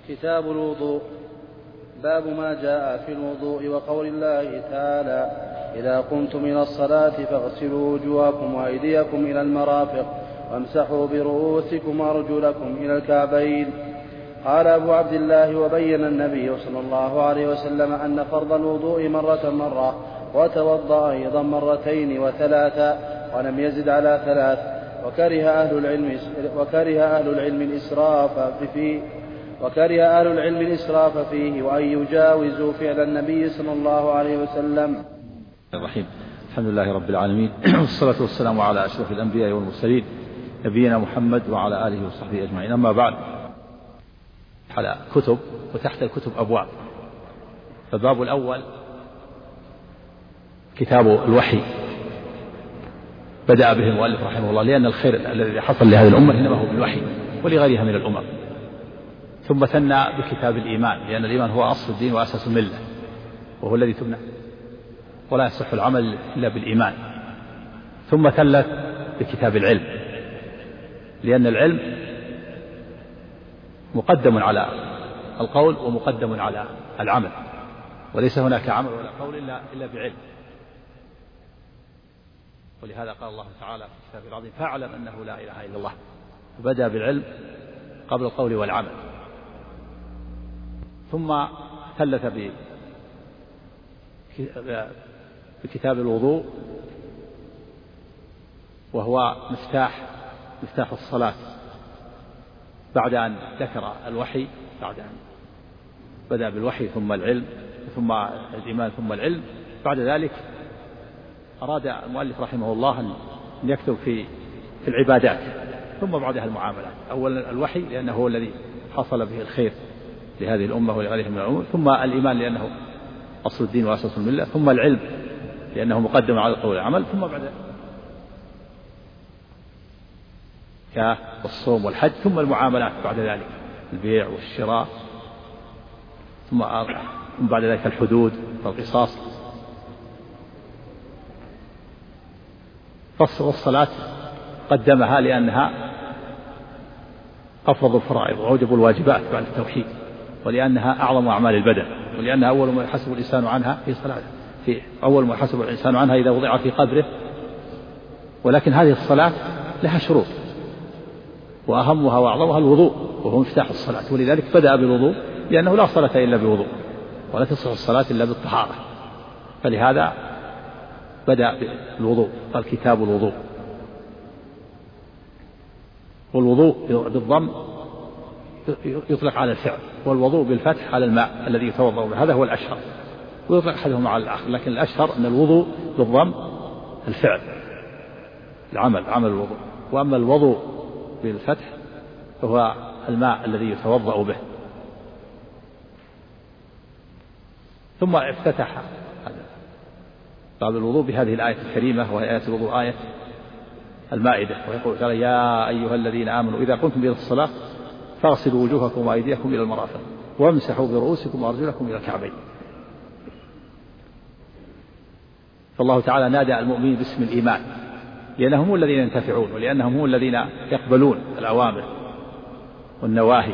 كتاب الوضوء. باب ما جاء في الوضوء وقول الله تعالى: إذا قمتم إلى الصلاة فاغسلوا وجوهكم وأيديكم إلى المرافق وامسحوا برؤوسكم وأرجلكم إلى الكعبين. قال أبو عبد الله: وبين النبي صلى الله عليه وسلم أن فرض الوضوء مرة وتوضأ أيضا مرتين وثلاثا ولم يزد على ثلاث. وكره أهل العلم الإسراف فيه وأن يجاوزوا فعل النبي صلى الله عليه وسلم. الرحيم. الحمد لله رب العالمين، والصلاة والسلام على أشرف الأنبياء والمرسلين نبينا محمد وعلى آله وصحبه أجمعين. أما بعد، على كتب وتحت الكتب أبواب. فالباب الأول كتاب الوحي، بدأ به المؤلف رحمه الله، لأن الخير الذي حصل لهذه الأمة إنما هو بالوحي ولغيرها من الأمم. ثم ثنى بكتاب الإيمان، لأن الإيمان هو أصل الدين وأساس الملة، وهو الذي تبنى ولا يصح العمل إلا بالإيمان. ثم ثلث بكتاب العلم، لأن العلم مقدم على القول ومقدم على العمل، وليس هناك عمل ولا قول إلا بعلم. ولهذا قال الله تعالى في كتابه العظيم: فاعلم أنه لا إله إلا الله. بدأ بالعلم قبل القول والعمل. ثم ثلث بكتاب الوضوء، وهو مفتاح الصلاة، بعد أن ذكر الوحي، بعد أن بدأ بالوحي ثم العلم ثم الإيمان ثم العلم. بعد ذلك أراد المؤلف رحمه الله أن يكتب في العبادات، ثم بعدها المعاملات. أولا الوحي، لأنه هو الذي حصل به الخير لهذه الأمة ولغيرها من الأمور. ثم الإيمان، لأنه أصل الدين وأساس الملة. ثم العلم، لأنه مقدم على القول والعمل. ثم بعد كالصوم والحج. ثم المعاملات بعد ذلك، البيع والشراء. ثم بعد ذلك الحدود والقصاص. والصلاة قدمها لأنها أفرض الفرائض وأوجب الواجبات بعد التوحيد، ولأنها أعظم أعمال البدن، ولأنها أول ما يحاسب الإنسان عنها في صلاته، أول ما يحاسب الإنسان عنها إذا وضع في قبره. ولكن هذه الصلاة لها شروط، وأهمها وأعظمها الوضوء، وهو مفتاح الصلاة. ولذلك بدأ بالوضوء، لأنه لا صلاة إلا بوضوء، ولا تصح الصلاة إلا بالطهارة. فلهذا بدأ بالوضوء، قال كتاب الوضوء. والوضوء بالضم يطلق على الفعل، والوضوء بالفتح على الماء الذي يتوضأ به، هذا هو الأشهر، ويطلق أحدهما على الآخر. لكن الأشهر أن الوضوء بالضم الفعل، عمل الوضوء. وأما الوضوء بالفتح فهو الماء الذي يتوضأ به. ثم افتتح باب الوضوء بهذه الآية الكريمة، وهي آية الوضوء، آية المائدة، ويقول تعالى: يا أيها الذين آمنوا إذا قمتم إلى الصلاة فاغسلوا وجوهكم وأيديكم إلى المرافق وامسحوا برؤوسكم وأرجلكم إلى الكعبين. فالله تعالى نادى المؤمنين باسم الإيمان، لأنهم هم الذين ينتفعون، ولأنهم هم الذين يقبلون الأوامر والنواهي.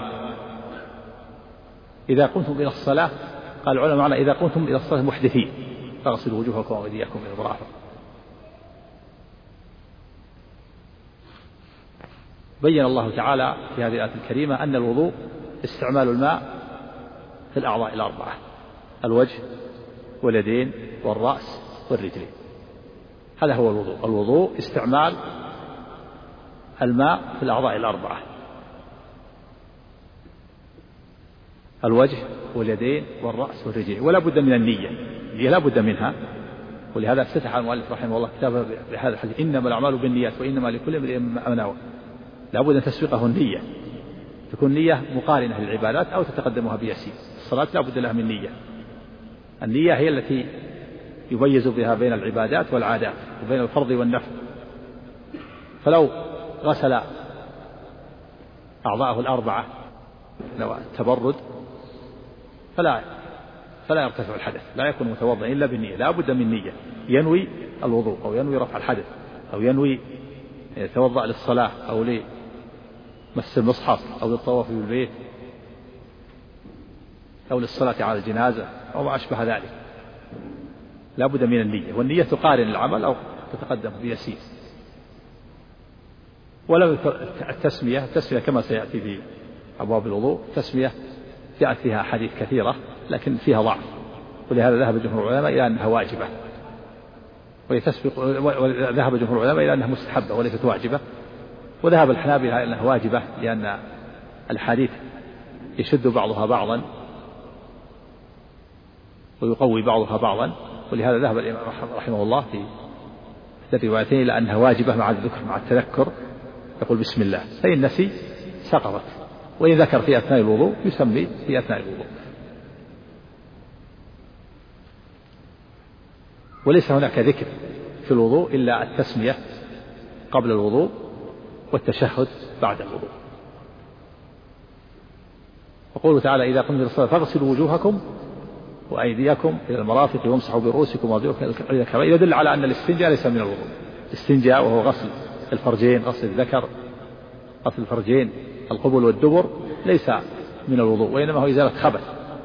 إذا قمتم إلى الصلاة، قال العلماء معنى إذا قمتم إلى الصلاة محدثين فاغسلوا وجوهكم وأيديكم إلى المرافق. بين الله تعالى في هذه الآية الكريمة أن الوضوء استعمال الماء في الأعضاء الأربعة: الوجه واليدين والرأس والرجلين. هذا هو الوضوء. الوضوء استعمال الماء في الأعضاء الأربعة: الوجه واليدين والرأس والرجلين. ولا بد من النية، هي لا بد منها. ولهذا افتتح المؤلف رحمه الله كتابه بهذا الحديث: إنما الأعمال بالنيات وإنما لكل امرئ ما نوى. لا بد أن تسبقه النية، تكون نية مقارنة للعبادات أو تتقدمها بيسير. الصلاة لا بد لها من نية. النية هي التي يميز بها بين العبادات والعادات وبين الفرض والنفل. فلو غسل أعضاءه الأربعة لو التبرد فلا يرتفع الحدث، لا يكون متوضئا إلا بالنية. لا بد من نية، ينوي الوضوء أو ينوي رفع الحدث أو ينوي يتوضأ للصلاة أو لمس المصحف أو للطواف بالبيت أو للصلاة على الجنازة أو ما أشبه ذلك، لا بد من النية، والنية تقارن العمل أو تتقدم بيسير. ولو التسمية كما سيأتي في أبواب الوضوء، التسمية جاءت فيها أحاديث كثيرة لكن فيها ضعف، ولهذا ذهب جمهور العلماء إلى أنها واجبة، وذهب جمهور العلماء إلى أنها مستحبة وليست واجبة، وذهب الحنابلة إلى أنها واجبة لأن الحديث يشد بعضها بعضا ويقوي بعضها بعضا، ولهذا ذهب الإمام رحمه الله في الروايتين إلى أنها واجبة مع الذكر مع التذكر، يقول بسم الله، فإن نسي سقطت، وإن ذكر في أثناء الوضوء يسمي في أثناء الوضوء. وليس هناك ذكر في الوضوء إلا التسمية قبل الوضوء والتشهد بعد الوضوء. وقوله تعالى إذا قمتم إلى الصلاة فاغسلوا وجوهكم وأيديكم إلى المرافق وامسحوا برؤوسكم وأرجلكم إلى الكعبين، يدل على أن الاستنجاء ليس من الوضوء. الاستنجاء وهو غسل الفرجين، غسل الذكر، غسل الفرجين، القبل والدبر، ليس من الوضوء، وإنما هو إزالة خبث.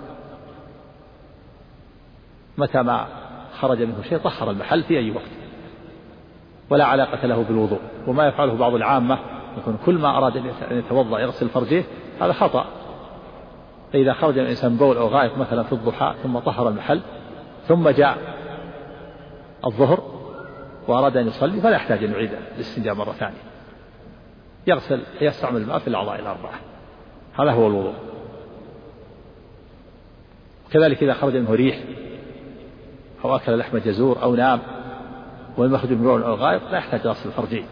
متى ما خرج منه شيء طهر المحل في أي وقت، ولا علاقة له بالوضوء. وما يفعله بعض العامة يكون كل ما أراد أن يتوضأ يغسل فرجه، هذا خطأ. فإذا خرج الإنسان بول أو غائط مثلا في الضحى ثم طهر المحل ثم جاء الظهر وأراد أن يصلي فلا يحتاج أن يعيد الاستنجاء مرة ثانية، يستعمل الماء في الأعضاء الأربعة، هذا هو الوضوء. كذلك إذا خرج منه ريح أو أكل لحم جزور أو نام ولم يخرج من بول أو غائط لا يحتاج غسل الفرجين،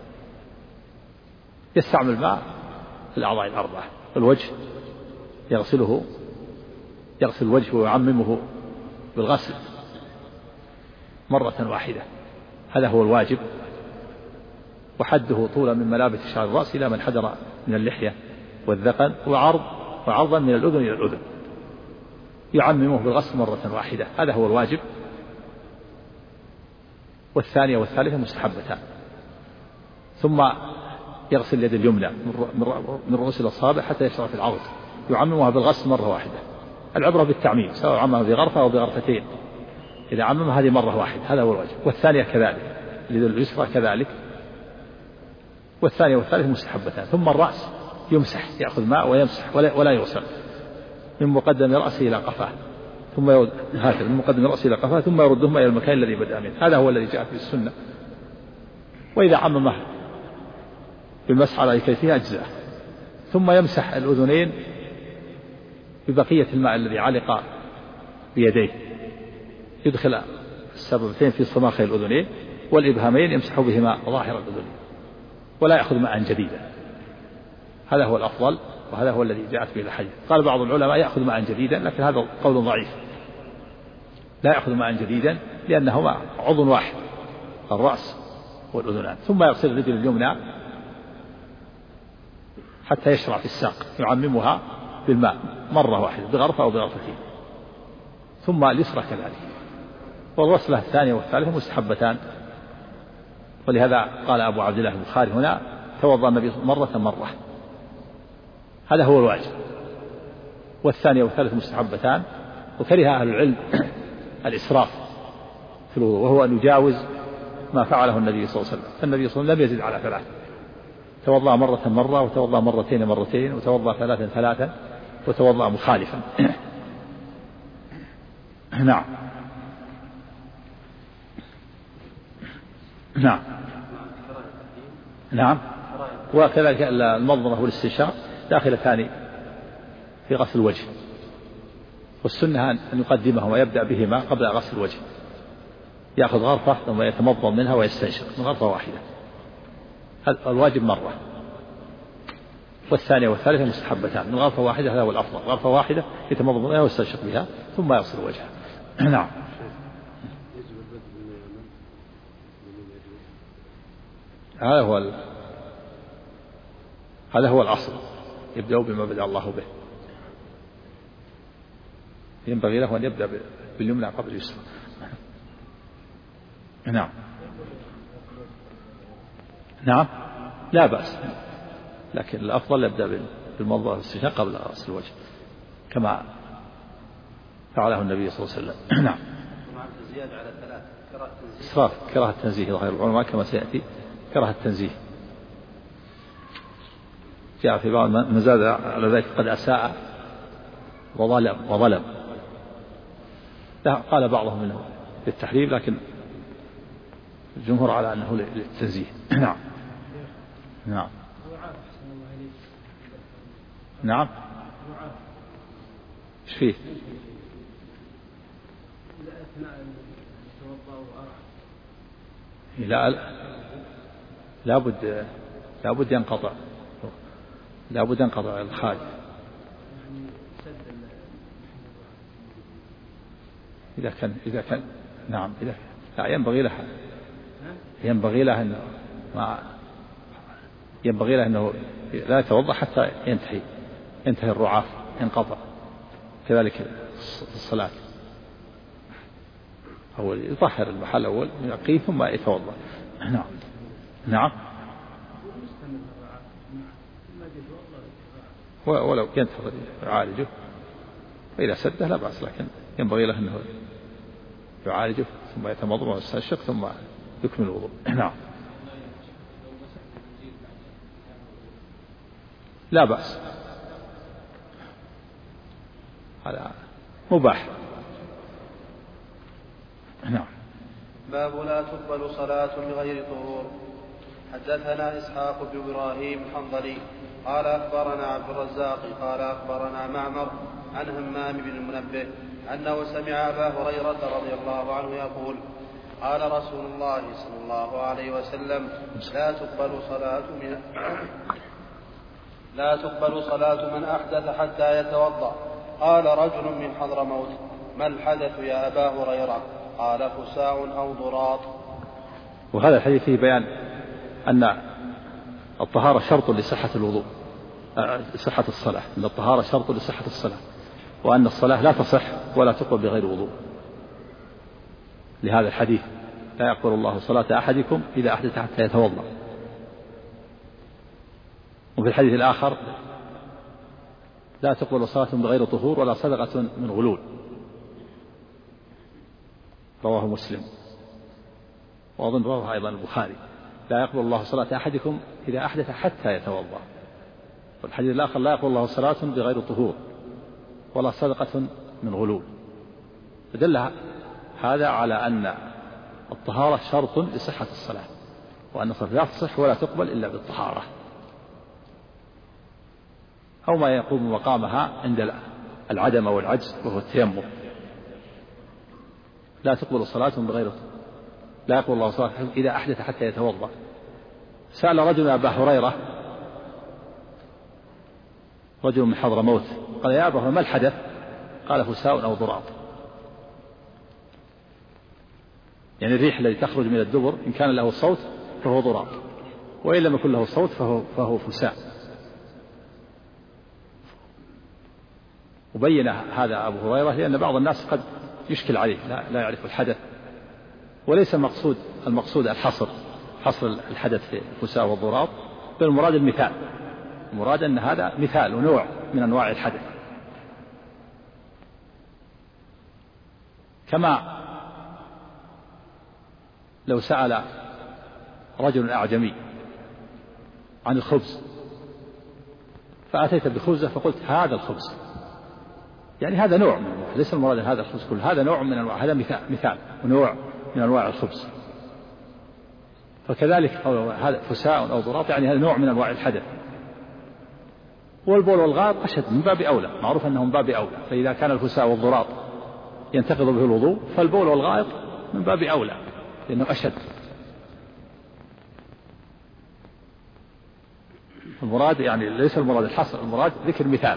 يستعمل الماء في الأعضاء الأربعة. الوجه يغسل الوجه ويعممه بالغسل مرة واحدة، هذا هو الواجب. وحده طولا من ملابس شعر الرأس إلى من حدر من اللحية والذقن، وعرضا من الأذن إلى الأذن، يعممه بالغسل مرة واحدة، هذا هو الواجب. والثانية والثالثة مستحبتان. ثم يغسل اليد اليمنى من رؤوس الأصابع حتى يشرع في العضد، يعممها بالغسل مرة واحدة. العبرة بالتعميم، سواء عممها بغرفة أو بغرفتين، إذا عمم هذه مرة واحدة هذا هو الواجب. والثانية كذلك، اليد اليسرى كذلك. والثانية والثالثة مستحبتان. ثم الرأس يمسح، يأخذ ماء ويمسح ولا يغسل من مقدم رأسه إلى قفاه، ثم هكذا من مقدم رأسه إلى قفاه ثم يردهما إلى المكان الذي بدأ منه، هذا هو الذي جاء في السنة. وإذا عممه بالمسح على كيفه أجزاء. ثم يمسح الأذنين ببقية الماء الذي علق بيديه، يدخل السبابتين في صماخي الأذنين والإبهامين يمسح بهما ظاهر الأذنين، ولا يأخذ ماء جديدا، هذا هو الأفضل وهذا هو الذي جاءت به الحديث. قال بعض العلماء يأخذ ماء جديدا، لكن هذا قول ضعيف، لا يأخذ ماء جديدا لأنهما عضو واحد الرأس والأذنان. ثم يغسل الرجل اليمنى حتى يشرع في الساق، يعممها بالماء مرة واحدة بغرفة أو بغرفتين. ثم اليسرى كذلك. والغسلة الثانية والثالثة مستحبتان، ولهذا قال أبو عبد الله البخاري هنا توضأ النبي مرة، هذا هو الواجب. والثانية والثالثة مستحبتان. وكره أهل العلم الإسراف في الوضوء، وهو أن يجاوز ما فعله النبي صلى الله عليه وسلم. النبي صلى الله عليه وسلم لم يزد على 3، توضأ مرة وتوضأ مرتين وتوضأ 3 وتوضأ مخالفا. نعم. وكذلك المضمضة والاستنشاق داخلتان في غسل الوجه، والسنة أن يقدمهما ويبدأ بهما قبل غسل الوجه، يأخذ غرفة ثم يتمضمض منها ويستنشق من غرفة واحدة، الواجب مرة. والثانية والثالثة مستحبتان، من غرفة واحدة هذا هو الأفضل، غرفة واحدة يتمضمض منها ويستنشق بها ثم يغسل وجهه. نعم. هذا هو الأصل، يبدأ بما بدأ الله به، ينبغي له أن يبدأ باليمنى قبل اليسرى. نعم لا بأس، لكن الأفضل يبدأ بالمضمضة والاستنشاق قبل غسل الوجه، كما فعله النبي صلى الله عليه وسلم. نعم. زيادة على 3 إسراف كراهة التنزيه ظاهر العلماء كما سيأتي كراهة التنزيه. جاء في بعض من زاد على ذلك قد أساء وظلم. قال بعضهم انه للتحريم لكن الجمهور على انه للتنزيه. نعم. نعم. نعم. ايش فيه؟ لابد ينقطع الخارج. إذا كان نعم إذا لا ينبغي له أنه لا يتوضأ حتى ينتهي الرعاف ينقطع. كذلك الصلاة أول يطهر المحل أول ينقيه ثم يتوضأ. نعم. نعم. ولو ينتظر يعالجه وإذا سده لا بأس لكن ينبغي له أنه يعالجه ثم يتمضمض ويستنشق ثم يكمل الوضوء. نعم. لا بأس هذا مباح. نعم. باب لا تقبل صلاة بغير طهور. حدثنا إسحاق بن إبراهيم الحنظلي قال أخبرنا عبد الرزاق قال أخبرنا معمر عن همام بن المنبه أنه سمع أبا هريرة رضي الله عنه يقول قال رسول الله صلى الله عليه وسلم لا تقبل صلاة من أحدث حتى يتوضأ. قال رجل من حضرموت ما الحدث يا أبا هريرة؟ قال فساء أو ضراط. وهذا الحديث فيه بيان أن الطهارة شرط لصحة الوضوء صحة الصلاة، أن الطهارة شرط لصحة الصلاة، وأن الصلاة لا تصح ولا تقبل بغير وضوء. لهذا الحديث لا يقبل الله صلاة أحدكم إذا أحدث حتى يتوضأ. وفي الحديث الآخر لا تقبل صلاة بغير طهور ولا صدقة من غلول، رواه مسلم وأظن رواه أيضا البخاري. لا يقبل الله صلاة أحدكم إذا أحدث حتى يتوضأ. والحديث الآخر لا يقبل الله صلاة بغير طهور ولا صدقة من غلول. فدل هذا على أن الطهارة شرط لصحة الصلاة، وأن الصلاة لا تصح ولا تقبل إلا بالطهارة أو ما يقوم مقامها عند العدم أو العجز وهو التيمم. لا تقبل صلاة بغير لا يقبل الله صلاة إذا أحدث حتى يتوضأ. سأل رجل أبا هريرة رجل من حضرموت قال يا أبا هريرة ما الحدث؟ قال فساء أو ضراط. يعني الريح الذي تخرج من الدبر إن كان له صوت فهو ضراط، وإن لم يكن له صوت فهو فساء. وبين هذا أبو هريرة لأن بعض الناس قد يشكل عليه لا يعرف الحدث، وليس المقصود حصر الحدث في الفساء والضراط، بل المراد المثال. المراد أن هذا مثال ونوع من أنواع الحدث. كما لو سأل رجل أعجمي عن الخبز فأتيت بخبزة فقلت هذا الخبز، يعني هذا نوع من أنواع، ليس المراد هذا الخبز كله، هذا نوع من أنواع، هذا مثال ونوع من أنواع الخبز. فكذلك هذا فساء أو ضراط يعني هذا نوع من أنواع الحدث. والبول والغائط أشد من باب أولى، معروف أنهم باب أولى. فإذا كان الفساء والضراط ينتقض به الوضوء فالبول والغائط من باب أولى لأنه أشد. المراد يعني ليس المراد الحصر، المراد ذكر مثال.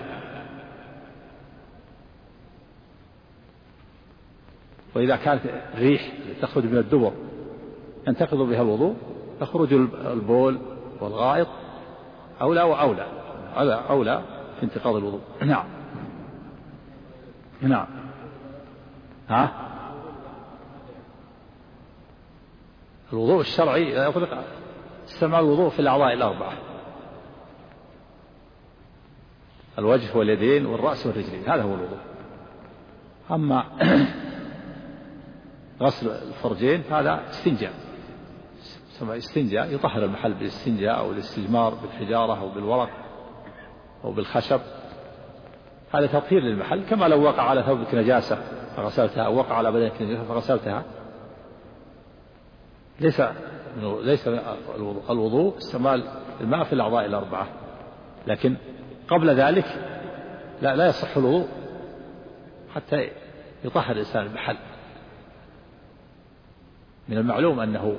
وإذا كانت الريح تخرج من الدبر ينتقض بها الوضوء فخروج البول والغائط أولى وأولى، هذا أولى في انتقاض الوضوء. نعم. نعم. الوضوء الشرعي يطلق استعمال الوضوء في الأعضاء الأربعة: الوجه واليدين والرأس والرجلين، هذا هو الوضوء. أما غسل الفرجين هذا استنجاء، استنجاء يطهر المحل بالاستنجاء أو الاستجمار بالحجارة أو بالورق أو بالخشب، هذا تطهير للمحل. كما لو وقع على ثوبك نجاسة فغسلتها أو وقع على بدنك نجاسة فغسلتها، ليس الوضوء استعمال الماء في الأعضاء الأربعة، لكن قبل ذلك لا يصح الوضوء حتى يطهر الإنسان المحل. من المعلوم أنه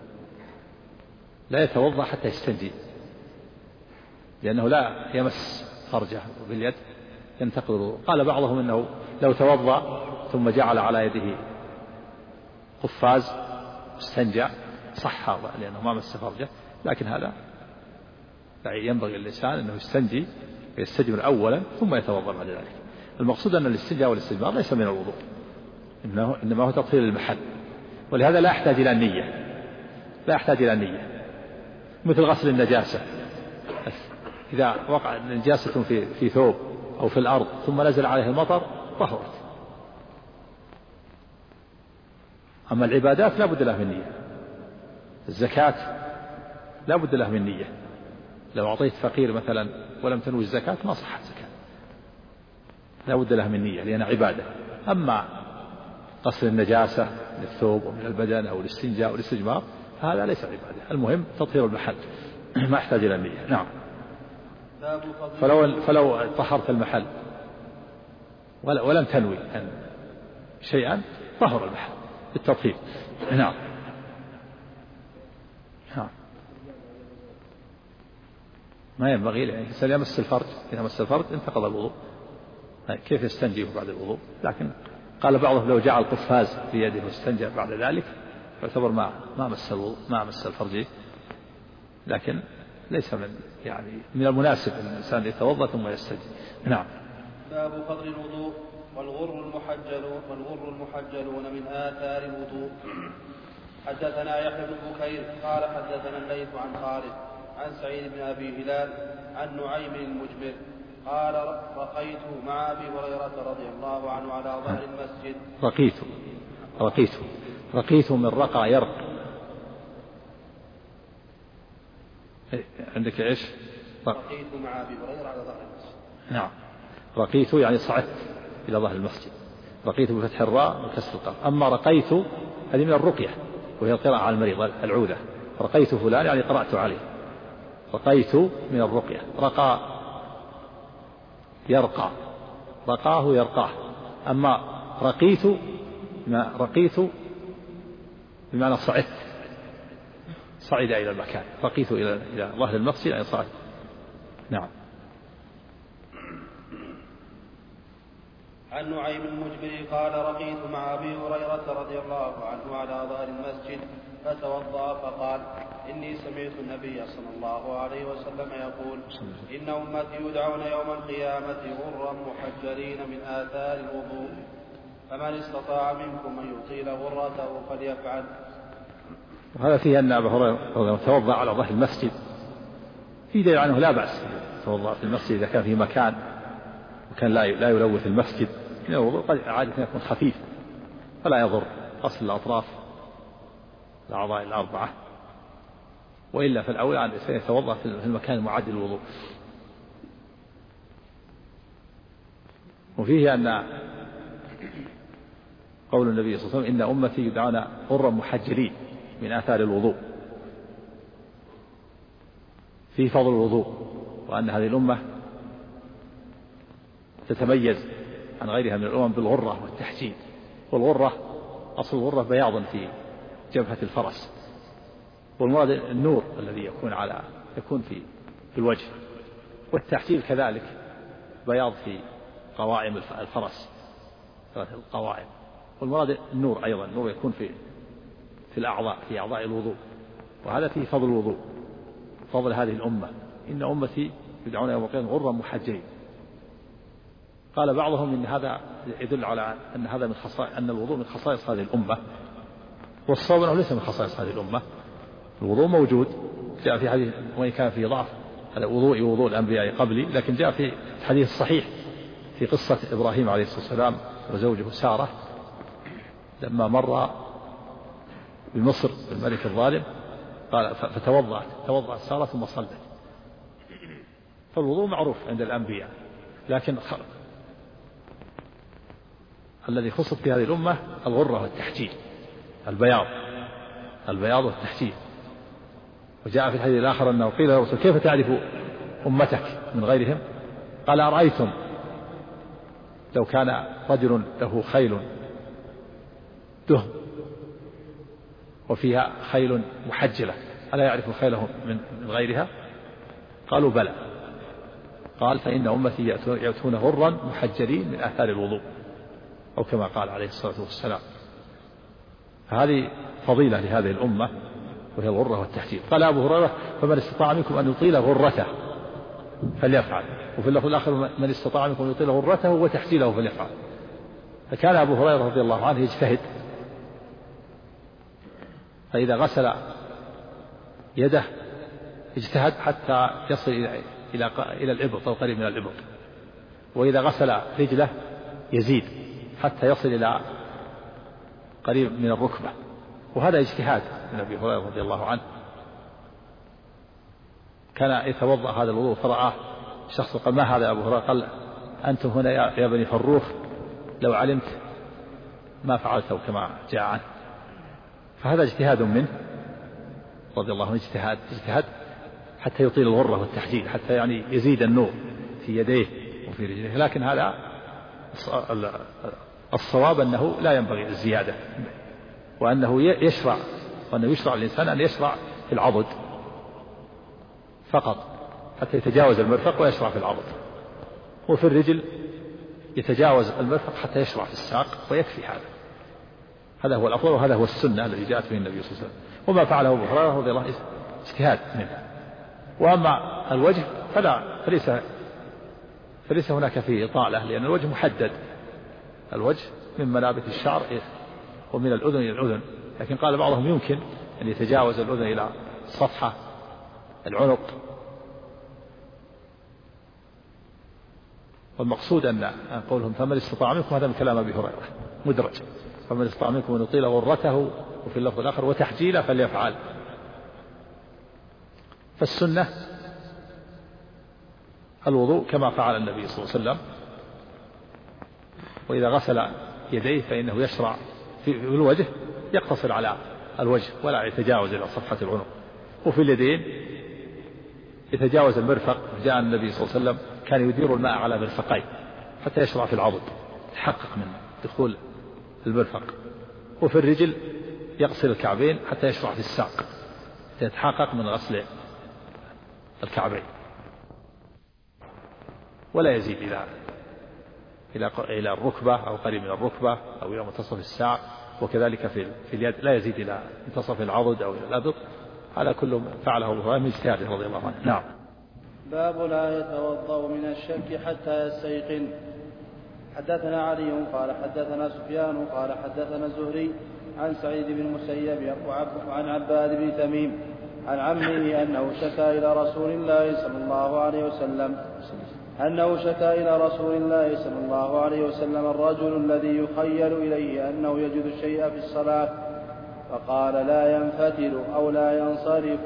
لا يتوضأ حتى يستنجي، لأنه لا يمس فرجه باليد ينتقض الوضوء. قال بعضهم أنه لو توضأ ثم جعل على يده قفاز استنجى صح هذا لأنه ما مس فرجه، لكن هذا ينبغي للإنسان أنه يستنجي ويستجمر أولا ثم يتوضأ بعد ذلك. المقصود أن الاستنجاء والاستجمار ليس من الوضوء، إنما هو تطهير المحل، ولهذا لا يحتاج إلى النية، مثل غسل النجاسة. إذا وقع نجاسة في ثوب أو في الأرض ثم نزل عليه المطر طهرت. أما العبادات لا بد لها من نية، الزكاة لا بد لها من نية، لو أعطيت فقير مثلا ولم تنوي الزكاة ما صحت زكاة، لا بد لها من نية لأنها عبادة. أما غسل النجاسة من الثوب ومن البدن أو الاستنجاء والاستجمار هذا ليس عبادة، المهم تطهير المحل ما يحتاج إلى النية. نعم. فلو طهرت المحل ولم تنوي شيئا طهر المحل بالتطهير. نعم. ما ينبغي الإنسان يمس الفرج، إذا مس الفرج انتقض الوضوء، كيف يستنجي بعد الوضوء؟ لكن قال بعضهم لو جعل قفاز في يده واستنجى بعد ذلك يعتبر ما مس الفرج، لكن ليس من المناسب أن الإنسان يتوضأ ثم يستنجي. نعم. باب فضل الوضوء والغر المحجلون من آثار الوضوء. حدثنا يحيى بن بكير قال حدثنا الليث عن خالد عن سعيد بن أبي هلال عن نعيم المجمر قال رقيت مع أبي هريرة رضي الله عنه على ظهر المسجد. رقيت من رقى يرق. عندك ايش؟ رقيت مع أبي هريرة على ظهر المسجد. نعم. رقيت يعني صعدت إلى ظهر المسجد، رقيت بفتح الراء وكسر القاف. أما رقيت هذه من الرقية وهي القراءة على المريض العودة، رقيت فلان يعني قرأت عليه، رقيت من الرقية. رقى يرقى، رقاه يرقاه. أما رقيت بمعنى صعد إلى المكان، رقيت إلى ظهر المسجد يعني صعد. نعم. عن نعيم المجمر قال رقيت مع أبي هريرة رضي الله عنه على ظهر المسجد فتوضأ فقال إني سمعت النبي صلى الله عليه وسلم يقول إن أمتي يدعون يوم القيامة غرا محجلين من آثار الوضوء فمن استطاع منكم أن يطيل غرته فليفعل. وهذا فيه أن أبا هريرة توضأ على ظهر المسجد، في دليل عنه لا بأس توضأ في المسجد إذا كان في مكان وكان لا يلوث المسجد، إن الوضوء قد عادة يكون خفيف فلا يضر غسل الأطراف الأعضاء الأربعة، وإلا فالأولى أن يتوضأ في المكان المعد للوضوء. وفيه أن قول النبي صلى الله عليه وسلم إن أمتي يدعون غرا محجلين من آثار الوضوء، في فضل الوضوء، وأن هذه الأمة تتميز عن غيرها من الأمم بالغرة والتحجيل. والغرة أصل الغرة بياض في جبهة الفرس، والمراد النور الذي يكون في الوجه، والتحجيل كذلك بياض في قوائم الفرس، ثلاث القوائم. والمراد النور أيضا، النور يكون في الأعضاء، في أعضاء الوضوء، وهذا فيه فضل الوضوء، فضل هذه الأمة. إن أمتي يدعون يوم القيامة غرا محجلين. قال بعضهم إن هذا يدل على أن هذا أن الوضوء من خصائص هذه الأمة، والصواب أنه ليس من خصائص هذه الأمة. الوضوء موجود، جاء في حديث وإن كان فيه ضعف، هذا وضوء الأنبياء قبلي، لكن جاء في الحديث الصحيح في قصة إبراهيم عليه الصلاة والسلام وزوجه سارة لما مر بمصر الملك الظالم قال فتوضأت سارة ثم صلت. فالوضوء معروف عند الأنبياء، لكن الذي خصت في هذه الأمة الغرة والتحجيل، البياض والتحجيل. وجاء في الحديث الآخر أنه قيل يا رسول كيف تعرف أمتك من غيرهم؟ قال أرأيتم لو كان رجل له خيل دهم وفيها خيل محجلة ألا يعرف خيله من غيرها؟ قالوا بلى. قال فإن أمتي يأتون غرا محجلين من آثار الوضوء، أو كما قال عليه الصلاة والسلام. هذه فضيلة لهذه الأمة وهي الغرة والتحجيل. قال أبو هريرة فمن استطاع منكم أن يطيل غرته فليفعل، وفي اللفظ الآخر من استطاع منكم أن يطيل غرته وتحجيله فليفعل. فكان أبو هريرة رضي الله عنه يجتهد، فإذا غسل يده اجتهد حتى يصل إلى الإبط أو قريب من الإبط، وإذا غسل رجله يزيد حتى يصل إلى قريب من الركبة، وهذا اجتهاد من أبي هريرة رضي الله عنه. كان يتوضأ هذا الوضوء فرآه شخص قال ما هذا يا أبو هريرة؟ قال أنتم هنا يا بني فروخ لو علمت ما فعلته كما جاء عنه. فهذا اجتهاد منه رضي الله عنه، اجتهاد حتى يطيل الغرة والتحجيل، حتى يعني يزيد النور في يديه وفي رجليه. لكن هذا الصواب أنه لا ينبغي الزيادة، وأنه يشرع الإنسان أن يشرع في العضد فقط حتى يتجاوز المرفق ويشرع في العضد، وفي الرجل يتجاوز المرفق حتى يشرع في الساق ويكفي. هذا هو الأفضل، وهذا هو السنة الذي جاءت به النبي صلى الله عليه وسلم. وما فعله أبو هريرة رضي الله عنه اجتهاد منه. وأما الوجه فليس هناك فيه إطالة، لأن الوجه محدد، الوجه من منابت الشعر ومن الأذن إلى الأذن، لكن قال بعضهم يمكن أن يتجاوز الأذن إلى سطح العنق. والمقصود أن قولهم فمن استطاع منكم، هذا من كلام أبي هريرة مدرج، فمن استطاع منكم أن يطيل غرته، وفي اللفظ الآخر وتحجيله فليفعل. فالسنة الوضوء كما فعل النبي صلى الله عليه وسلم، وإذا غسل يديه فإنه يشرع في الوجه، يقتصر على الوجه ولا يتجاوز إلى صفحة العنق، وفي اليدين يتجاوز المرفق. جاء النبي صلى الله عليه وسلم كان يدير الماء على مرفقيه حتى يشرع في العضد، يتحقق من دخول المرفق. وفي الرجل يغسل الكعبين حتى يشرع في الساق، يتحقق من غسل الكعبين، ولا يزيد إلى الركبة أو قريب من الركبة أو إلى منتصف الساق. وكذلك في اليد لا يزيد إلى منتصف العضد أو إلى الأبط. هذا كله فعله أبو هريرة من اجتهاده رضي الله عنه. نعم. باب لا يتوضأ من الشك حتى يستيقن. حدثنا علي قال حدثنا سفيان قال حدثنا الزهري عن سعيد بن المسيب وعن عباد بن تميم عن عمه أنه شكا إلى رسول الله صلى الله عليه وسلم الرجل الذي يخيل إليه أنه يجد الشيء في الصلاة، فقال لا ينفتل أو لا ينصرف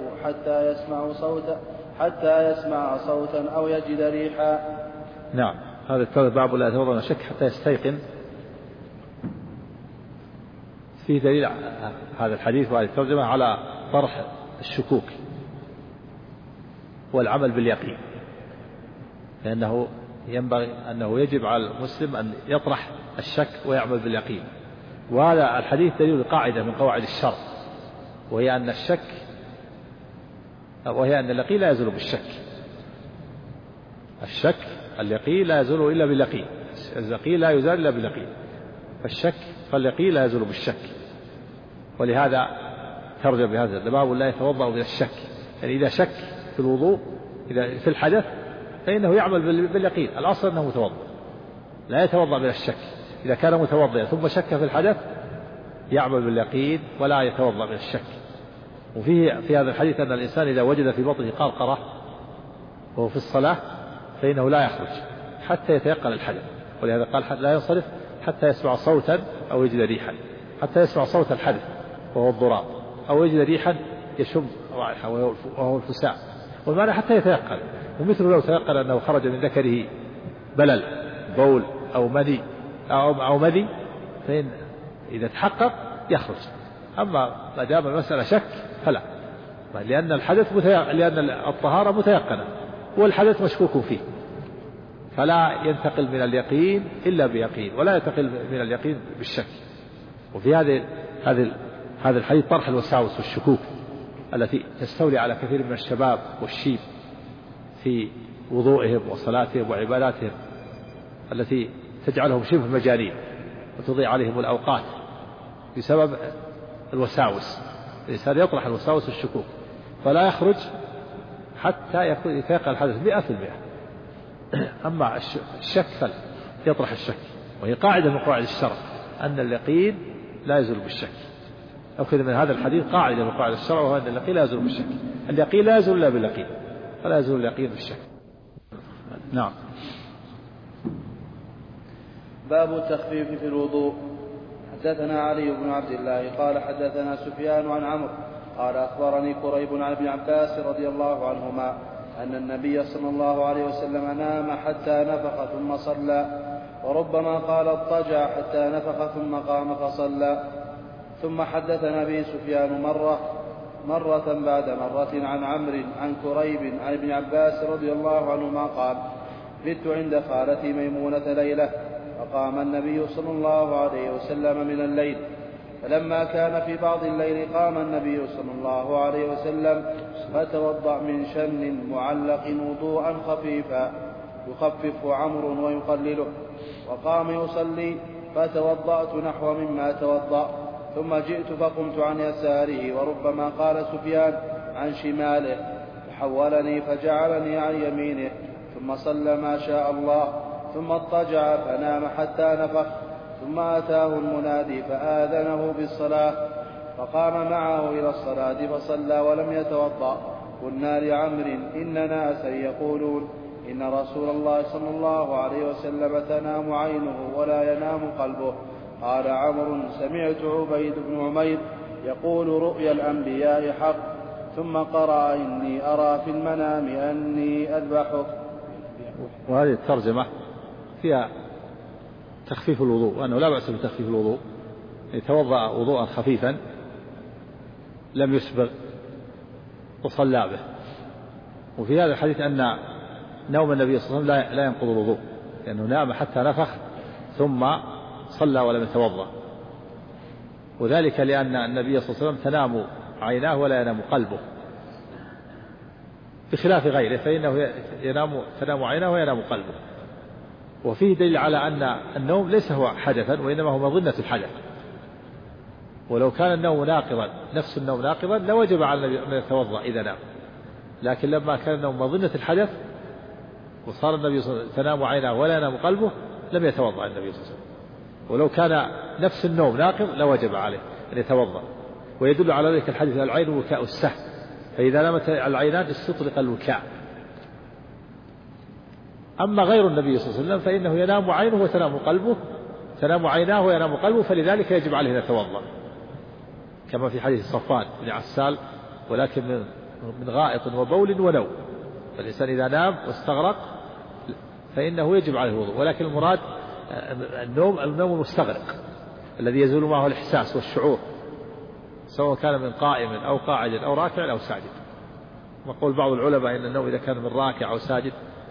حتى يسمع صوتا أو يجد ريحا. نعم. هذا باب لا يتوضأ من الشك حتى يستيقن. فيه دليل هذا الحديث وهذه الترجمة على طرح الشكوك والعمل باليقين، لأنه يجب على المسلم أن يطرح الشك ويعمل باليقين. وهذا الحديث دليل قاعدة من قواعد الشرع، وهي أن اليقين لا يزول بالشك. اليقين لا يزول إلا باليقين، اليقين لا يزال إلا باليقين، فاليقين لا يزول بالشك. ولهذا ترجم بهذا الباب لا يتوضأ من الشك، يعني إذا شك في الوضوء إذا في الحدث فإنه يعمل باليقين. الأصل أنه متوضأ، لا يتوضأ من الشك. إذا كان متوضئا ثم شك في الحدث يعمل باليقين ولا يتوضأ من الشك. وفيه في هذا الحديث أن الإنسان إذا وجد في بطنه قرقرة وهو في الصلاة فإنه لا يخرج حتى يتيقن الحدث، ولهذا قال لا ينصرف حتى يسمع صوتا أو يجد ريحا، حتى يسمع صوت الحدث وهو الضراب، أو يجد ريحا يشم رائحة وهو الفساء، والمعنى حتى يتيقن. ومثل لو تيقن أنه خرج من ذكره بلل بول أو مذي أو مذي، فإن إذا تحقق يخرج. أما ما دام المسألة شك فلا، لأن لأن الطهارة متيقنة والحدث مشكوك فيه، فلا ينتقل من اليقين إلا بيقين، ولا ينتقل من اليقين بالشك. وفي هذا الحديث طرح الوساوس والشكوك التي تستولي على كثير من الشباب والشيب في وضوئهم وصلاتهم وعباداتهم، التي تجعلهم شبه مجانين وتضيع عليهم الأوقات بسبب الوساوس. الإنسان يطرح الوساوس والشكوك فلا يخرج حتى يتيقن الحدث 100%. أما الشك فلا يطرح الشك، وهي قاعدة من قواعد الشرع أن اليقين لا يزول بالشك. أخذ من هذا الحديث قاعدة من قواعد الشرع، وهو أن اليقين لا يزول بالشك. اليقين لا يزول إلا باليقين، فلا يزول اليقين بالشك. نعم. باب التخفيف في الوضوء. حدثنا علي بن عبد الله قال حدثنا سفيان عن عمرو قال أخبرني قريب عن ابن عباس رضي الله عنهما أن النبي صلى الله عليه وسلم نام حتى نفخ ثم صلى، وربما قال اضطجع حتى نفخ ثم قام فصلى. ثم حدثنا به سفيان مرة بعد مرة عن عمرو عن قريب عن ابن عباس رضي الله عنهما قال بت عند خالتي ميمونة ليلة، فقام النبي صلى الله عليه وسلم من الليل، فلما كان في بعض الليل قام النبي صلى الله عليه وسلم فتوضأ من شن معلق وضوءا خفيفا يخففه عمرو ويقلله، وقام يصلي فتوضأت نحو مما توضأ، ثم جئت فقمت عن يساره، وربما قال سفيان عن شماله، فحولني فجعلني عن يمينه، ثم صلى ما شاء الله، ثم اضطجع فنام حتى نفخ، ثم أتاه المنادي فآذنه بالصلاة، فقام معه إلى الصلاة فصلى ولم يتوضأ. قلنا لعمرو إن ناسا يقولون إن رسول الله صلى الله عليه وسلم تنام عينه ولا ينام قلبه. قال عمرو سمعت عبيد بن عمير يقول رؤيا الأنبياء حق، ثم قرأ إني أرى في المنام أني أذبحك. وهذه الترجمة فيها تخفيف الوضوء، وأنه لا بأس بتخفيف الوضوء، يتوضأ وضوءا خفيفا لم يسبغ وصلى به. وفي هذا الحديث أن نوم النبي صلى الله عليه وسلم لا ينقض الوضوء، لأنه نام حتى نفخ ثم صلى ولم يتوضأ، وذلك لأن النبي صلى الله عليه وسلم تنام عيناه ولا ينام قلبه، بخلاف غيره فإنه تنام عيناه وينام قلبه. وفيه دليل على أن النوم ليس هو حدثا، وإنما هو مظنة الحدث. ولو كان النوم ناقضا، نفس النوم ناقضا، لوجب على النبي أن يتوضأ إذا نام، لكن لما كان النوم مظنة الحدث وصار النبي صلى الله عليه وسلم تنام عيناه ولا ينام قلبه لم يتوضأ النبي صلى الله عليه وسلم. ولو كان نفس النوم ناقض لوجب عليه أن يتوضأ. ويدل على ذلك الحديث العين وكاء السهم، فإذا نامت العينان استطرق الوكاء. أما غير النبي صلى الله عليه وسلم فإنه ينام عينه وتنام قلبه، تنام عيناه وينام قلبه، فلذلك يجب عليه أن يتوضأ، كما في حديث صفوان بن عسال ولكن من غائط وبول ونوم. فالإنسان إذا نام واستغرق فإنه يجب عليه الوضوء، ولكن المراد النوم المستغرق الذي يزول معه الإحساس والشعور، سواء كان من قائم أو قاعد أو راكع أو ساجد. وقول بعض العلماء إن النوم إذا كان من راكع أو ساجد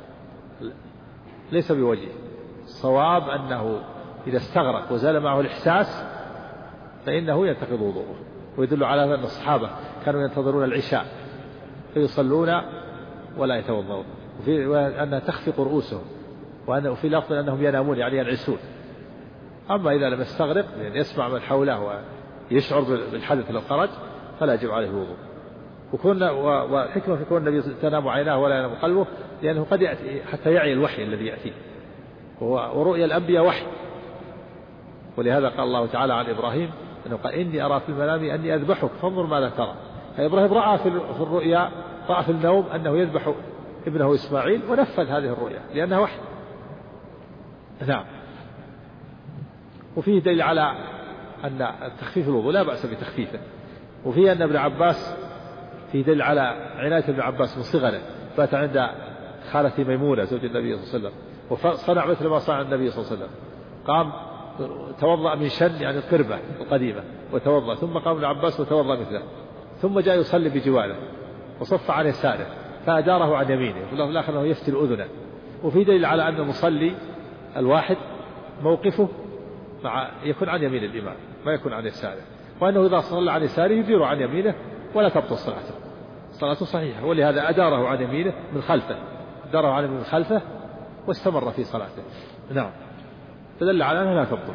ليس بوجه، الصواب أنه إذا استغرق وزال معه الإحساس فإنه ينتقض وضوءه. ويدل على أن الصحابة كانوا ينتظرون العشاء فيصلون ولا يتوضؤون، وأنها تخفق رؤوسهم، وفي لفظ أنهم ينامون يعني ينعسون. أما إذا لم يستغرق يعني يسمع من حوله ويشعر بالحدث لو خرج فلا يجب عليه الوضوء. والحكمة في كون النبي تنام عيناه ولا ينام قلبه لأنه قد يأتي حتى يعي الوحي الذي يأتيه، ورؤيا الأنبياء وحي. ولهذا قال الله تعالى عن إبراهيم أنه قال إني أرى في المنام أني أذبحك فانظر ماذا ترى. فإبراهيم رأى في الرؤيا، رأى في النوم أنه يذبح ابنه إسماعيل ونفذ هذه الرؤيا لأنها وحي. نعم. وفيه دليل على أن تخفيف الوضوء لا بأس بتخفيفه. وفيه أن ابن عباس فيه دليل على عناية ابن عباس من صغره، فات عند خالة ميمونة زوج النبي صلى الله عليه وسلم وصنع مثل ما صنع النبي صلى الله عليه وسلم، قام توضأ من شن يعني القربة القديمة وتوضأ، ثم قام ابن عباس وتوضأ مثله، ثم جاء يصلي بجواره وصف عن يساره فأداره عن يمينه، والله الآخر أنه يفتل أذنه. وفي دليل على أن المصلي الواحد موقفه يكون عن يمين الإمام ما يكون عن يساره، وأنه إذا صلى عن يساره يدير عن يمينه ولا تبطل صلاته، صلاته صحيحة. ولهذا أداره عن يمينه من خلفه، أداره عن يمينه من خلفه واستمر في صلاته. نعم، فدل على أنها لا تبطل.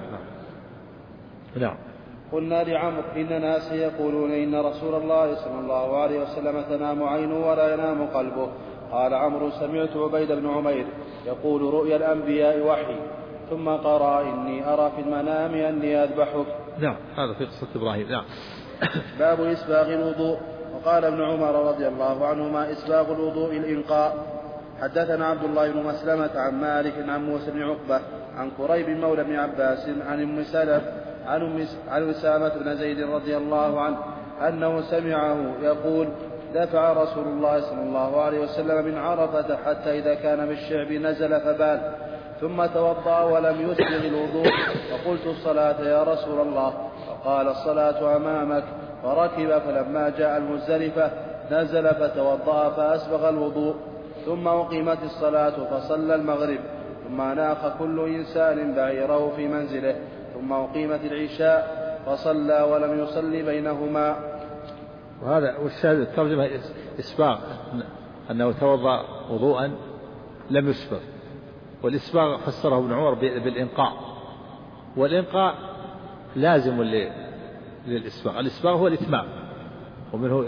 نعم. قلنا لعمرو إن ناس يقولون إن رسول الله صلى الله عليه وسلم تنام عينه ولا ينام قلبه. قال عمرو سمعت عبيد بن عمير يقول رؤيا الأنبياء وحي، ثم قرأ إني أرى في المنام أني أذبحك. نعم، هذا في قصة إبراهيم. نعم. باب إسباغ الوضوء. وقال ابن عمر رضي الله عنهما إسباغ الوضوء الإنقاء. حدثنا عبد الله بن مسلمة عن مالك عن موسى بن عقبة عن كريب مولى بن عباس عن أم سلف عن أسامة بن زيد رضي الله عنه أنه سمعه يقول دفع رسول الله صلى الله عليه وسلم من عرفة حتى إذا كان بالشعب نزل فبال، ثم توضأ ولم يسبغ الوضوء، فقلت الصلاة يا رسول الله، فقال الصلاة أمامك، فركب، فلما جاء المزدلفة نزل فتوضأ فأسبغ الوضوء، ثم أقيمت الصلاة فصلى المغرب، ثم أناخ كل إنسان بعيره في منزله، ثم أقيمت العشاء فصلى ولم يصلي بينهما. وهذا والشاهد الترجمة إسباغ، أنه توضأ وضوءا لم يسبغ. والإسباغ فسره ابن عمر بالإنقاء، والإنقاء لازم للإسباغ. الإسباغ هو الإتمام، ومنه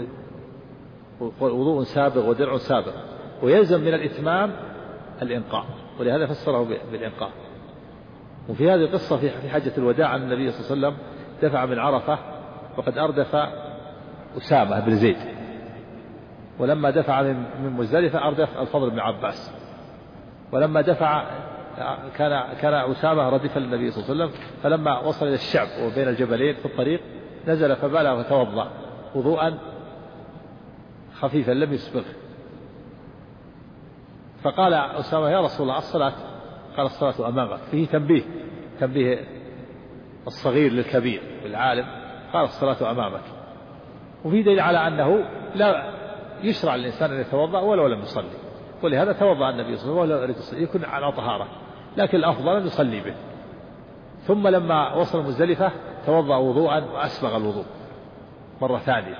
وضوء سابغ ودرع سابغ، ويلزم من الإتمام الإنقاء، ولهذا فسره بالإنقاء. وفي هذه القصة في حجة الوداع عن النبي صلى الله عليه وسلم دفع من عرفة وقد أردف أسامة بن زيد، ولما دفع من مزدلفة أردف الفضل بن عباس، ولما دفع كان أسامة ردف للنبي صلى الله عليه وسلم، فلما وصل إلى الشعب وبين الجبلين في الطريق نزل فبال وتوضأ وضوءا خفيفا لم يسبغ، فقال أسامة يا رسول الله الصلاة؟ قال الصلاة أمامك. فيه تنبيه الصغير للكبير والعالم، قال الصلاة أمامك. وفي دليل على أنه لا يشرع للإنسان أن يتوضأ ولو لم يصلي، ولهذا توضأ النبي صلى الله عليه وسلم ولو يصلي يكون على طهارة، لكن الأفضل أن يصلي به. ثم لما وصل مزدلفة توضأ وضوءا وأسبغ الوضوء مرة ثانية،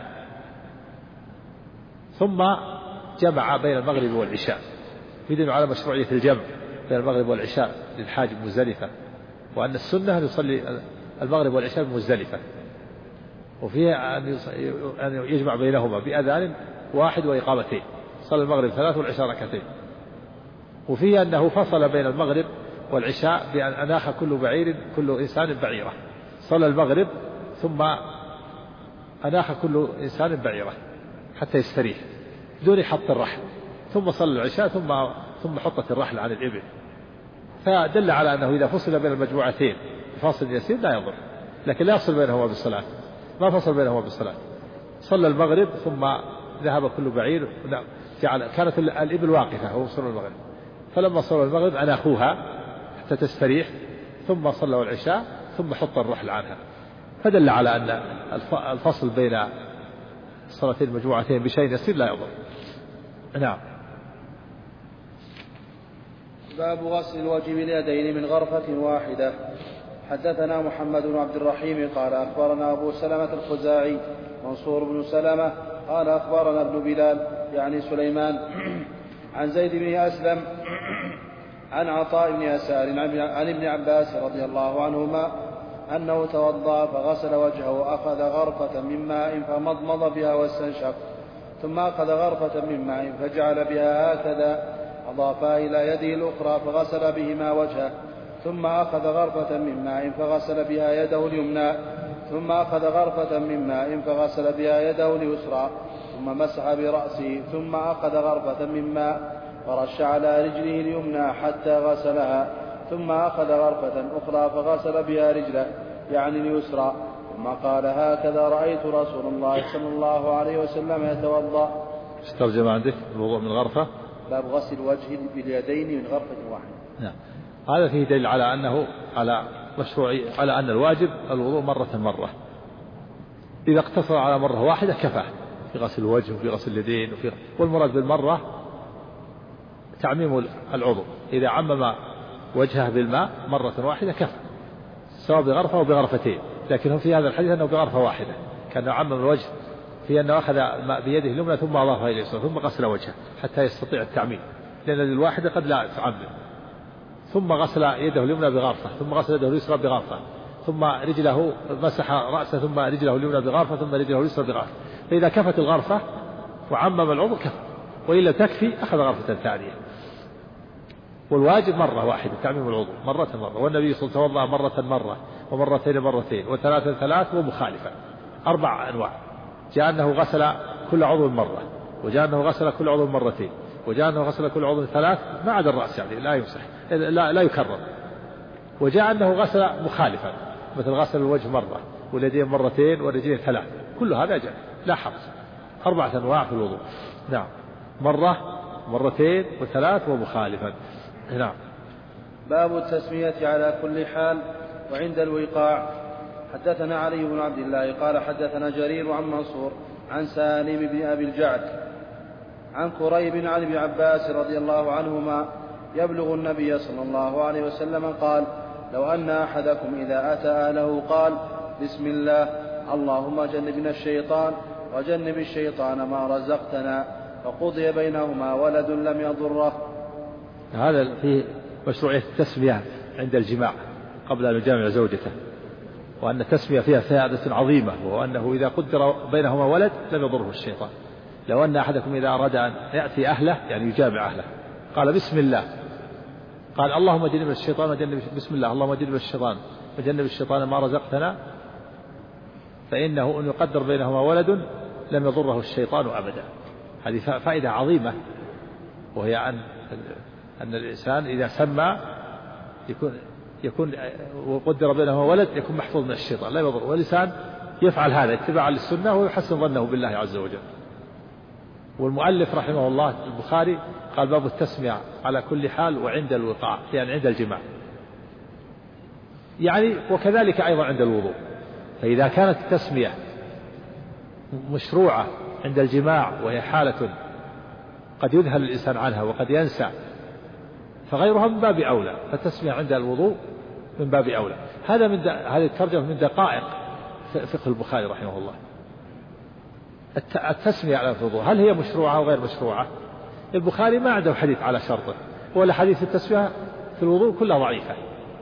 ثم جمع بين المغرب والعشاء. في دليل على مشروعية الجمع بين المغرب والعشاء للحاج بمزدلفة، وأن السنة أن يصلي المغرب والعشاء بمزدلفة، وفيها أن يجمع بينهما بأذان واحد وإقامتين، صلى المغرب 3 والعشاء ركعتين. وفيه أنه فصل بين المغرب والعشاء بأن أناخ كل إنسان بعيرة، صلى المغرب ثم أناخ كل إنسان بعيرة حتى يستريح دون حط الرحل، ثم صلى العشاء ثم حطت الرحل عن الإبل. فدل على أنه إذا فصل بين المجموعتين فاصل يسير لا يضر، لكن لا يفصل بينهما بالصلاة، ما فصل بينهما بالصلاة. صلى المغرب ثم ذهب كل بعير، كانت الإبل واقفة وصلوا المغرب، فلما صلوا المغرب أناخوها حتى تستريح، ثم صلوا العشاء ثم حط الرحل عنها، فدل على أن الفصل بين الصلاتين المجموعتين بشيء يسير لا يضر. نعم. باب غسل الوجه باليدين من غرفة واحدة. حدثنا محمد بن عبد الرحيم قال أخبرنا أبو سلمة الخزاعي منصور بن سلمة قال أخبرنا ابن بلال يعني سليمان عن زيد بن أسلم عن عطاء بن يسار عن ابن عباس رضي الله عنهما أنه توضأ فغسل وجهه وأخذ غرفة من ماء فمضمض بها واستنشق، ثم أخذ غرفة من ماء فجعل بها هكذا، أضافها إلى يده الأخرى فغسل بهما وجهه، ثم أخذ غرفة من ماء فغسل بها يده اليمنى، ثم أخذ غرفة من ماء فغسل بها يده اليسرى، ثم مسح برأسه، ثم أخذ غرفة من ماء فرش على رجله اليمنى حتى غسلها، ثم أخذ غرفة أخرى فغسل بها رجله يعني اليسرى، ثم قال هكذا رأيت رسول الله صلى الله عليه وسلم يتوضأ. استرجم عندك الوضوء من غرفة، باب غسل الوجه باليدين من غرفة واحدة. نعم. هذا فيه دليل على أنه على مشروعي، على أن الواجب الوضوء مرة. إذا اقتصر على مرة واحدة كفى في غسل الوجه وفي غسل اليدين والمراد بالمرة تعميم العضو. إذا عمم وجهه بالماء مرة واحدة كفى، سواء بغرفة أو بغرفتين، لكن في هذا الحديث أنه بغرفة واحدة، كان عمم الوجه في أنه أخذ الماء بيده اليمنى ثم أضافها إلى اليسرى ثم غسل وجهه حتى يستطيع التعميم، لأن الواحدة قد لا تعمم. ثم غسل يده اليمنى بغرفة، ثم غسل يده اليسرى بغرفة، ثم رجله مسح رأسه، ثم رجله اليمنى بغرفة، ثم رجله اليسرى بغرفة. فإذا كفت الغرفة وعمم العضو كفى، وإلا تكفي أخذ غرفة ثانية. والواجب مرة واحدة تعميم العضو مرة، والنبي صلى الله عليه وسلم توضأ مرة ومرتين وثلاثا ومخالفا، 4 أنواع. جاء أنه غسل كل عضو مرة، وجاء أنه غسل كل عضو مرتين، وجاء أنه غسل كل عضو 3 ما عدا الرأس يعني لا يمسح لا يكرر، وجاء أنه غسل مخالفا مثل غسل الوجه مرة واليدين مرتين والرجلين 3، كل هذا جاء لا حرج. 4 أنواع في الوضوء. نعم، مرة مرتين و3 ومخالفا. نعم. باب التسمية على كل حال وعند الوقاع. حدثنا علي بن عبد الله قال حدثنا جرير عن منصور عن سالم بن أبي الجعد عن كريب عن ابن عباس رضي الله عنهما يبلغ النبي صلى الله عليه وسلم قال لو أن أحدكم إذا أتى أهله قال بسم الله اللهم جنبنا الشيطان وجنب الشيطان ما رزقتنا فقضي بينهما ولد لم يضره. هذا فيه مشروعية التسمية عند الجماع قبل أن يجامع زوجته، وأن التسمية فيها فائدة عظيمة، وأنه إذا قدر بينهما ولد لم يضره الشيطان. لو أن أحدكم إذا أراد أن يأتي أهله يعني يجامع أهله قال بسم الله، قال اللهم جنب الشيطان وجنب بسم الله اللهم جنب الشيطان وجنب الشيطان ما رزقتنا، فإنه أن يقدر بينهما ولد لم يضره الشيطان أبدا. هذه فائدة عظيمة، وهي أن الإنسان إذا سمى يكون وقدر بينهما ولد يكون محفوظ من الشيطان لا يضره، والإنسان يفعل هذا اتباعا للسنة ويحسن ظنه بالله عز وجل. والمؤلف رحمه الله البخاري قال باب التسمية على كل حال وعند الوقاع، يعني عند الجماع يعني، وكذلك أيضا عند الوضوء. فإذا كانت التسمية مشروعة عند الجماع وهي حالة قد يذهل الإنسان عنها وقد ينسى، فغيرها من باب أولى، فالتسمية عند الوضوء من باب أولى. هذه الترجمة من دقائق فقه البخاري رحمه الله. التسمية على الوضوء هل هي مشروعة أو غير مشروعة؟ البخاري ما عنده حديث على شرطه، ولا حديث التسمية في الوضوء كلها ضعيفة،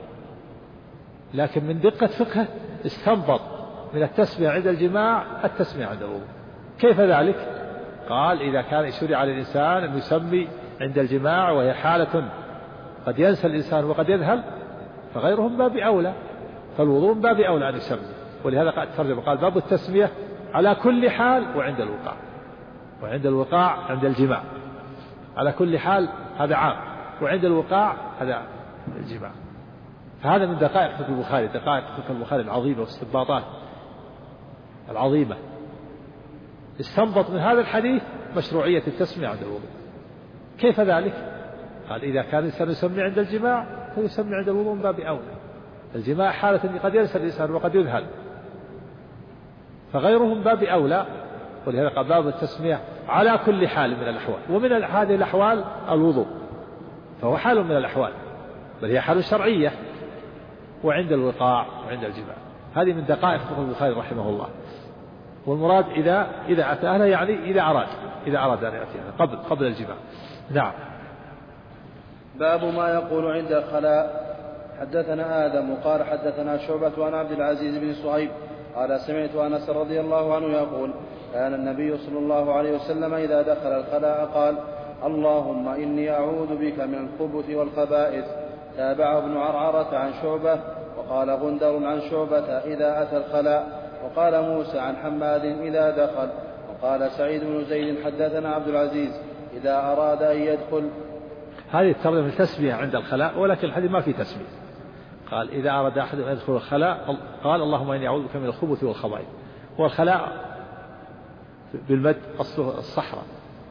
لكن من دقة فقهه استنبط من التسمية عند الجماع التسمية عند الوضوء. كيف ذلك؟ قال إذا كان شرع للإنسان أن يسمي عند الجماع وهي حالة قد ينسى الإنسان وقد يذهل، فغيره من باب أولى، فالوضوء من باب أولى أن يسمي. ولهذا قال ترجم قال باب التسمية على كل حال وعند الوقاع، وعند الوقاع عند الجماع. على كل حال هذا عام، وعند الوقاع هذا الجماع. فهذا من دقائق فقه البخاري، دقائق فقه البخاري العظيمة واستنباطات العظيمة. استنبط من هذا الحديث مشروعية التسمية عند الوضوء. كيف ذلك؟ قال إذا كان الإنسان يسمي عند الجماع فيسمي عند الوضوء من باب أولى. الجماع حالة قد ينسى الإنسان وقد يذهل، فغيره من باب أولى. ولهذا قال باب التسمية على كل حال من الأحوال، ومن هذه الأحوال الوضوء، فهو حال من الأحوال، بل هي حال شرعية، وعند الوقاع وعند الجماع. هذه من دقائق فقه البخاري رحمه الله. والمراد إذا أتى أهله يعني إذا أراد أن يأتي قبل الجماع. نعم. باب ما يقول عند الخلاء. حدثنا آدم قال حدثنا شعبة عن عبد العزيز بن صهيب قال سمعت أنس رضي الله عنه يقول كان النبي صلى الله عليه وسلم إذا دخل الخلاء قال اللهم إني أعوذ بك من الخبث والخبائث. تابعه ابن عرعرة عن شعبة، وقال غندر عن شعبة إذا أتى الخلاء، وقال موسى عن حماد إذا دخل، وقال سعيد بن زيد حدثنا عبد العزيز إذا أراد أن يدخل. هذه الترجمة التسمية عند الخلاء، ولكن الحديث ما في تسمية. قال إذا أراد أحد أن يدخل الخلاء قال اللهم إني أعوذ بك من الخبث والخبائث. والخلاء بالمد أصله الصحراء،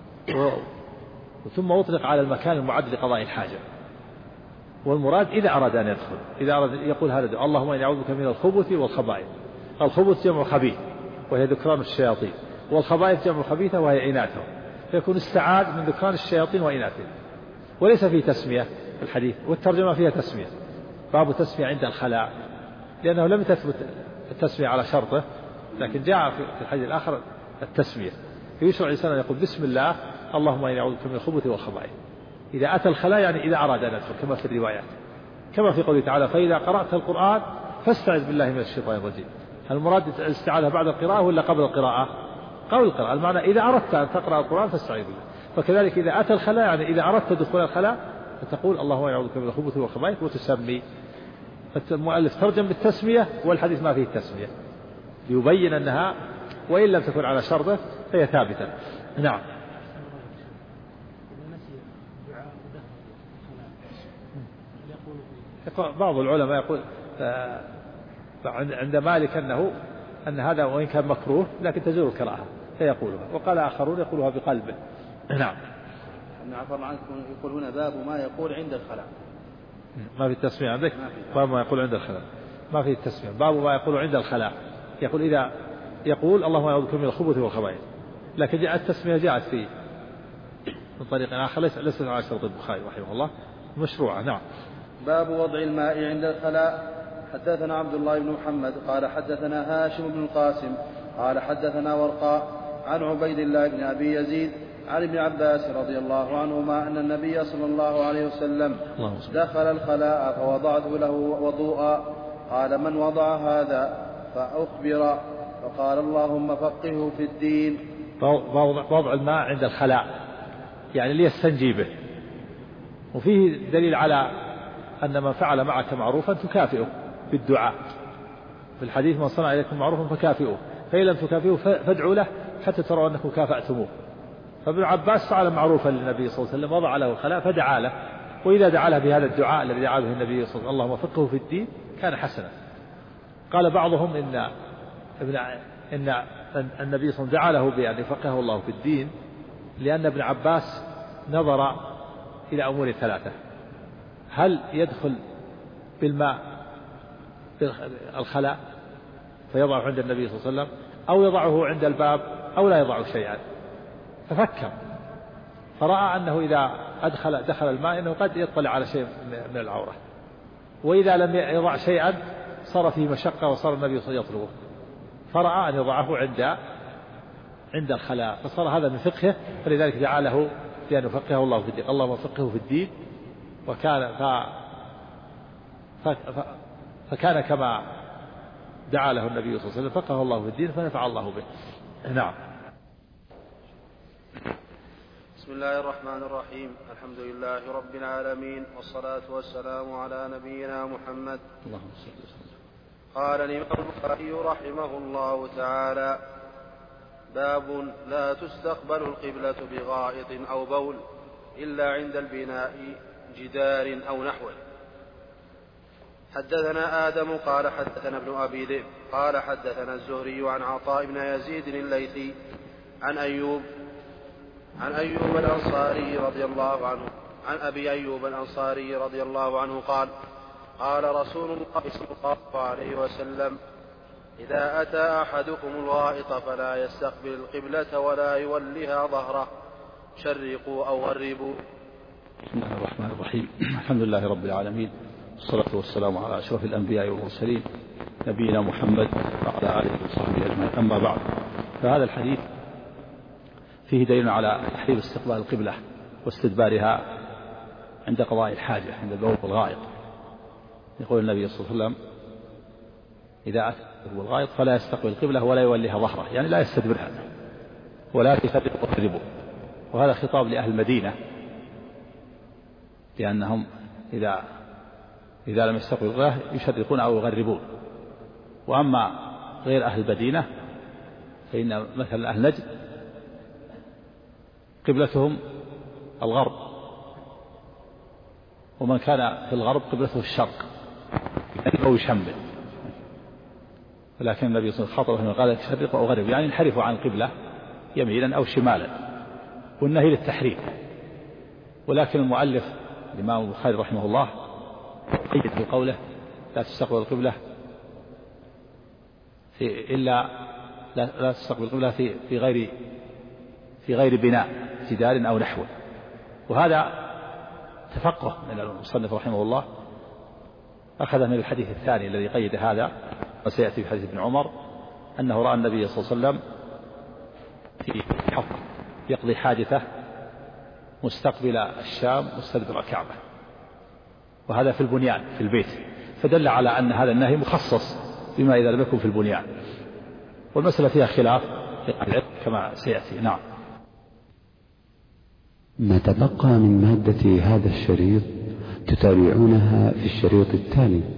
ثم أطلق على المكان المعد لقضاء الحاجة. والمراد إذا أراد أن يدخل، إذا أراد يقول هذا الدعاء اللهم إني أعوذ بك من الخبث والخبائث. الخبث جمع خبيث وهي ذكران الشياطين، والخبائث جمع خبيثة وهي إناثهم، فيكون استعاذ من ذكران الشياطين وإناثهم. وليس فيه تسمية في الحديث، والترجمة فيها تسمية، باب تسمية عند الخلاء، لأنه لم تثبت التسمية على شرطه، لكن جاء في الحديث الآخر التسمية. يشرع الإنسان أن يقول بسم الله اللهم إني أعوذ بك من الخبث والخبائث إذا أتى الخلاء، يعني إذا أراد أن يدخل، كما في الروايات، كما في قوله تعالى فإذا قرأت القرآن فاستعذ بالله من الشيطان الرجيم. المراد الاستعاذة بعد القراءة ولا قبل القراءة؟ قبل القراءة. المعنى إذا أردت أن تقرأ القرآن فاستعذ بالله. فكذلك إذا أتى الخلاء، يعني إذا أردت دخول الخلاء فتقول اللهم إني أعوذ بك من الخبث والخبائث وتسمي. المؤلف ترجم بالتسمية والحديث ما فيه التسمية ليبين أنها وإن لم تكن على شرطه فهي ثابتة. نعم. بعض العلماء يقول عند مالك أن هذا وإن كان مكروه لكن تزول الكراهة فيقولها، وقال آخرون يقولها بقلبه. نعم. عفوا عنكم، يقول هنا باب ما يقول عند الخلاء. ما في التسمية عندك؟ باب ما يقول عند الخلاء ما في التسمية. باب ما يقول عند الخلاء، يقول إذا يقول اللهم أعوذ بك من الخبث والخبائث، لكن جاءت التسمية جاءت في من طريق آخر ليس على شرط البخاري رحمه الله، مشروعة. نعم. باب وضع الماء عند الخلاء. حدثنا عبد الله بن محمد قال حدثنا هاشم بن القاسم قال حدثنا ورقاء عن عبيد الله بن أبي يزيد عن ابن عباس رضي الله عنهما أن النبي صلى الله عليه وسلم دخل الخلاء فوضعته له وضوءا. قال من وضع هذا؟ فأخبر فقال اللهم فقهه في الدين. وضع الماء عند الخلاء يعني ليستنجي به، وفيه دليل على أن من فعل معك معروفا تكافئه بالدعاء. في الحديث من صنع إليكم معروفا فكافئوه، فإن لم تكافئوه فادعوا له حتى تروا أنكم كافأتموه. فابن عباس فعل معروفا للنبي صلى الله عليه وسلم، وضع له الخلاء فدعا له، وإذا دعا له بهذا الدعاء الذي دعا به النبي صلى الله عليه وسلم اللهم فقهه في الدين كان حسنا. قال بعضهم إن النبي صلى الله عليه وسلم دعا له بأن يفقهه الله في الدين لأن ابن عباس نظر إلى أمور ثلاثة: هل يدخل بالماء الخلاء فيضعه عند النبي صلى الله عليه وسلم، أو يضعه عند الباب، أو لا يضعه شيئا. ففكر فرأى أنه إذا دخل الماء أنه قد يطلع على شيء من العورة، وإذا لم يضع شيئا صار فيه مشقة وصار النبي صلى الله عليه وسلم يطلبه، فرأى أن يضعه عند الخلاء، فصار هذا من فقهه، فلذلك دعا له بأن يفقهه الله في الدين. اللهم فقهه في الدين، وكان فكان كما دعا له النبي صلى الله عليه وسلم، فقهه الله في الدين فنفع الله به. نعم. بسم الله الرحمن الرحيم. الحمد لله رب العالمين، والصلاة والسلام على نبينا محمد. اللهم صل وسلم. قال الإمام البخاري رحمه الله تعالى: باب لا تستقبل القبلة بغائط أو بول إلا عند البناء جدار أو نحوه. حدثنا آدم قال حدثنا ابن أبي ذئب قال حدثنا الزهري عن عطاء بن يزيد الليثي عن أيوب الأنصاري رضي الله عنه عن أبي أيوب الأنصاري رضي الله عنه قال: قال رسول الله صلى الله عليه وسلم: إذا أتى أحدكم الغائط فلا يستقبل القبلة ولا يولها ظهره، شرقوا أو غربوا. بسم الله الرحمن الرحيم. الحمد لله رب العالمين، والصلاة والسلام على أشرف الأنبياء والمرسلين نبينا محمد وعلى آله وصحبه أجمعين. أما بعد، فهذا الحديث فيه دليل على تحريم استقبال القبلة واستدبارها عند قضاء الحاجة، عند البول والغائط. يقول النبي صلى الله عليه وسلم: إذا أتى الغائط فلا يستقبل القبلة ولا يوليها ظهره، يعني لا يستدبرها ولا يفرق ويغربوا. وهذا خطاب لأهل المدينة، لأنهم إذا لم يستقبلوا القبلة يشرقون أو يغربون. وأما غير أهل المدينة فإن مثلا أهل نجد قبلتهم الغرب، ومن كان في الغرب قبلته الشرق أو يشمل. ولكن النبي صلى الله عليه وسلم قال شرق أو غرب، يعني انحرفوا عن القبلة يمينا أو شمالا، والنهي للتحريف. ولكن المؤلف الإمام البخاري رحمه الله قيد في قوله لا تستقبل القبلة لا تستقبل القبلة في غير بناء جدار أو نحوه. وهذا تفقه من المصنف رحمه الله، أخذ من الحديث الثاني الذي قيد هذا، وسيأتي في حديث ابن عمر أنه رأى النبي صلى الله عليه وسلم في حفر يقضي حاجته مستقبل الشام مستدبر الكعبة، وهذا في البنيان في البيت، فدل على أن هذا النهي مخصص بما إذا لم يكن في البنيان. والمسألة فيها خلاف كما سيأتي. نعم. ما تبقى من مادة هذا الشريط تتابعونها في الشريط التالي.